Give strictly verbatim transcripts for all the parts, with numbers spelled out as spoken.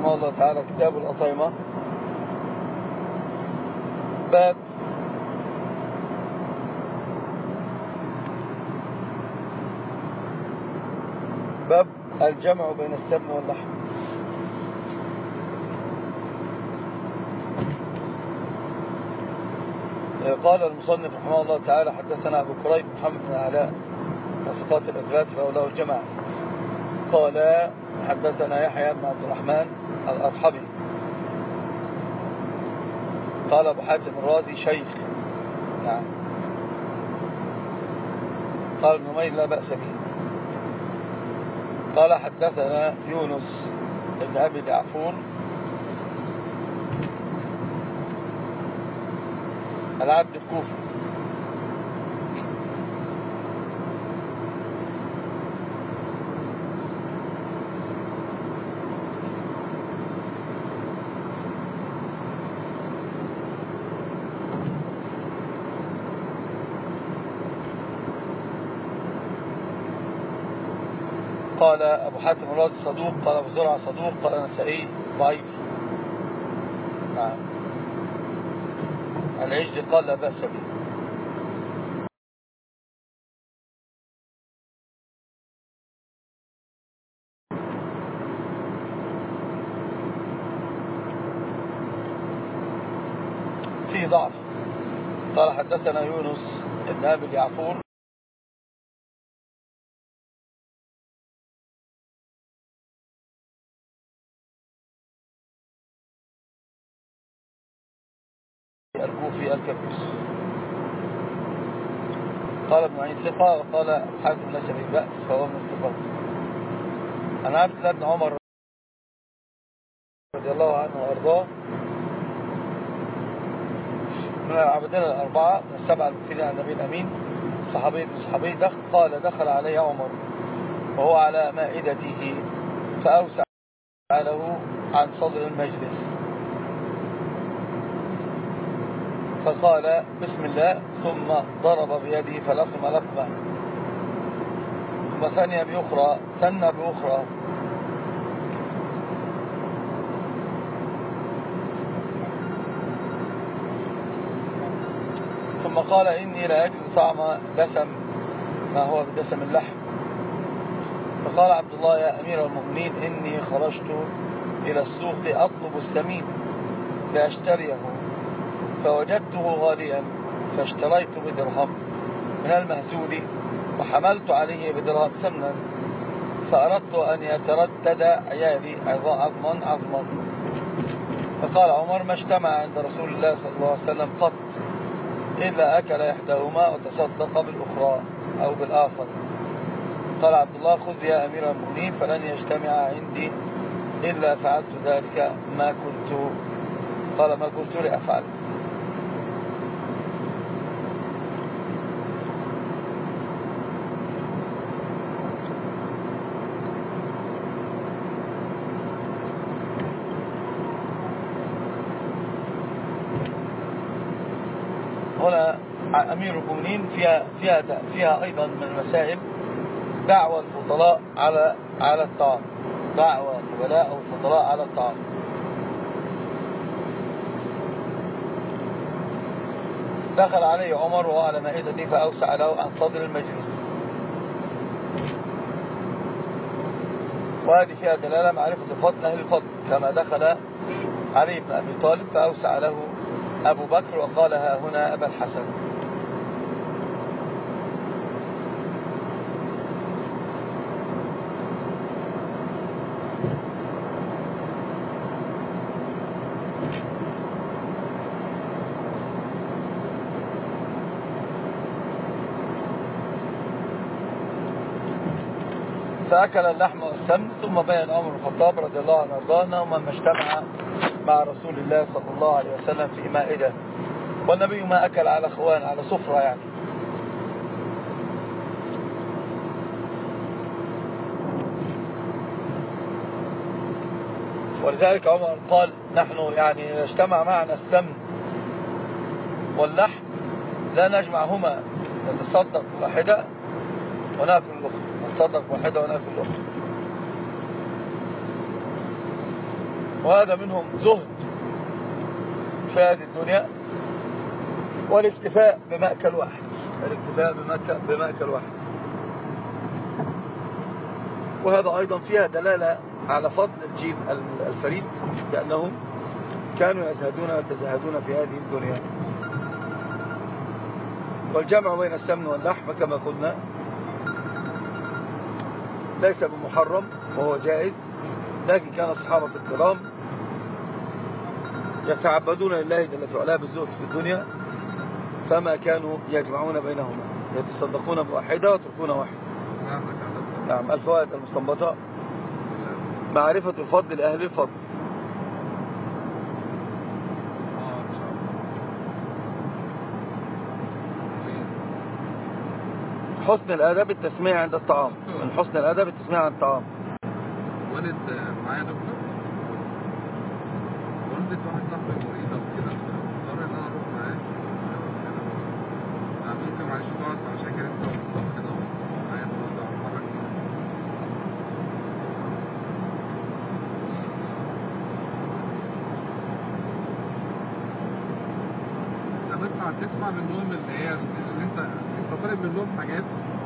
رحمه الله تعالى كتاب الأطعمة، باب باب الجمع بين السمن واللحم. قال المصنف رحمه الله تعالى حدثنا أبو كريب محمد بن علاء وثقات الأثبات فأولاه الجماعة. قال حدثنا يحيى بن عبد الرحمن الأرحبي قال أبو حاتم الرازي شيخ، نعم. قال ابن نمير لا بأس به. قال حدثنا يونس بن أبي اليعفور العبد الكوفي قال أبو حاتم الرازي صدوق، قال أبو زرعة صدوق، قال النسائي ضعيف، نعم. العجل قال لا بأس به. فيه ضعف. قال حدثنا يونس بن أبي اليعفور الكوفي الكبير. قال ابن معين ثقة، وقال حاتم ليس به بأس فهو من الثقات. عن عبد الله بن عمر رضي الله عنه وأرضاه من العبدين الأربعة من السبعة المكثرين عن النبي الأمين صحابي ابن صحابي دخل قال دخل علي عمر وهو على مائدته فأوسع له عن صدر المجلس فقال بسم الله ثم ضرب بيده فلقم لقمة ثم ثنى بأخرى ثنى بأخرى ثم قال إني لا أجد طعم دسم ما هو بدسم اللحم. فقال عبد الله يا أمير المؤمنين إني خرجت إلى السوق أطلب السمين لأشتريه فوجدته غاليا فاشتريت بدرهم من المهزول وحملت عليه بدرهم سمنا فأردت أن يتردد عيالي عظما عظما. فقال عمر ما اجتمع عند رسول الله صلى الله عليه وسلم قط إلا أكل إحداهما وتصدق بالأخرى أو بالآخر. قال عبد الله خذ يا أمير المؤمنين فلن يجتمع عندي إلا فعلت ذلك ما كنت قال ما كنت لأفعل. هنا أمير المؤمنين فيها, فيها, فيها أيضا من المسائل دعوة الفضلاء على على الطعام، دعوة الفضلاء أو الفضلاء على الطعام. دخل عليه عمر وهو على مائدته فأوسع له عن صدر المجلس، وهذه فيها دلالة معرفة فضل أهل الفضل كما دخل علي بن أبي طالب فأوسع له أبو بكر وقال ها هنا أبا الحسن. فأكل اللحم والسمن. ثم بين عمر بن الخطاب رضي الله عنه وارضاه أنه من اجتمع مع رسول الله صلى الله عليه وسلم في مائدة، والنبي ما أكل على خوان على سفرة يعني. ولذلك عمر قال نحن يعني اجتمع معنا السمن واللحم لا نجمعهما، نتصدق واحدة ونأكل الأخرى، نتصدق واحدة ونأكل الأخرى. وهذا منهم زهد في هذه الدنيا والاكتفاء بمأكل واحد، الاكتفاء بمأكل واحد. وهذا أيضا فيها دلالة على فضل الجيل الفريد، لأنهم كانوا يزهدون ويتزهدون في هذه الدنيا. والجمع بين السمن واللحم كما قلنا ليس بمحرم وهو جائز، لكن كان الصحابة الكرام يتعبدون لله جل في علاه بالزهد في الدنيا، فما كانوا يجمعون بينهما، يتصدقون بواحدة ويتركون واحدة. نعم. الفوائد المستنبطة: معرفة الفضل لأهل الفضل، حسن الأدب التسميع عند الطعام، من حسن الأدب التسميع عند الطعام. والد معايا دكتور، والدة واحد صاحبي مريضة وكده، اضطر ان انا اروح معاه. ممكن معلش تقعد عشان كده انت بالظبط كده معايا النهارده هتحرك. انت بتسمع تسمع منهم اللي هي اللي انت انت طالب منهم حاجات،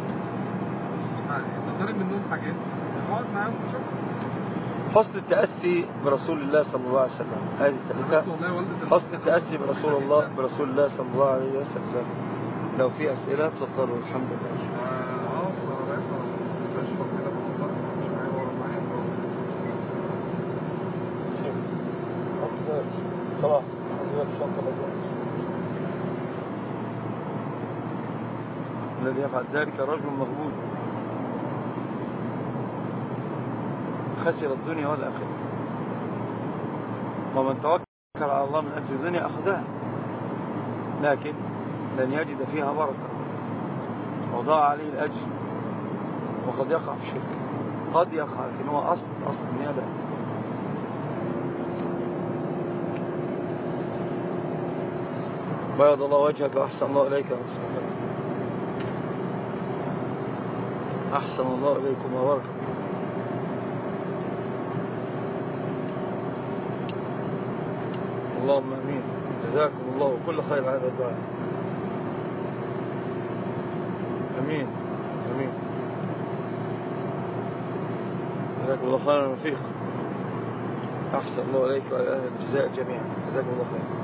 انت طالب منهم حاجات اقعد معاهم وشوف. حسن التأسي برسول الله صلى الله عليه وسلم، هذه الثالثة. حسن التأسي برسول الله برسول الله صلى الله عليه وسلم. لو في أسئلة تفضلوا. الحمد لله. اه مستشفى كده بفكر مش معايا ورا معايا خلاص. الذي يفعل ذلك رجل مغبون خسر الدنيا والآخرة، ومن توكل على الله من أجل الدنيا أخذها، لكن لن يجد فيها بركة وضاع عليه الأجر، وقد يقع في الشرك، قد يقع، لكن هو أصل أصل الدنيا لا. بيض الله وجهك وأحسن الله إليك يا رسول الله. أحسن الله إليكم وبارك. اللهم امين. جزاكم الله كل خير على هذا الدعاء. امين امين. جزاكم الله خيرا رفيق. احسن الله اليك وعلى اهل الجزاء جميعا. جزاكم الله خير.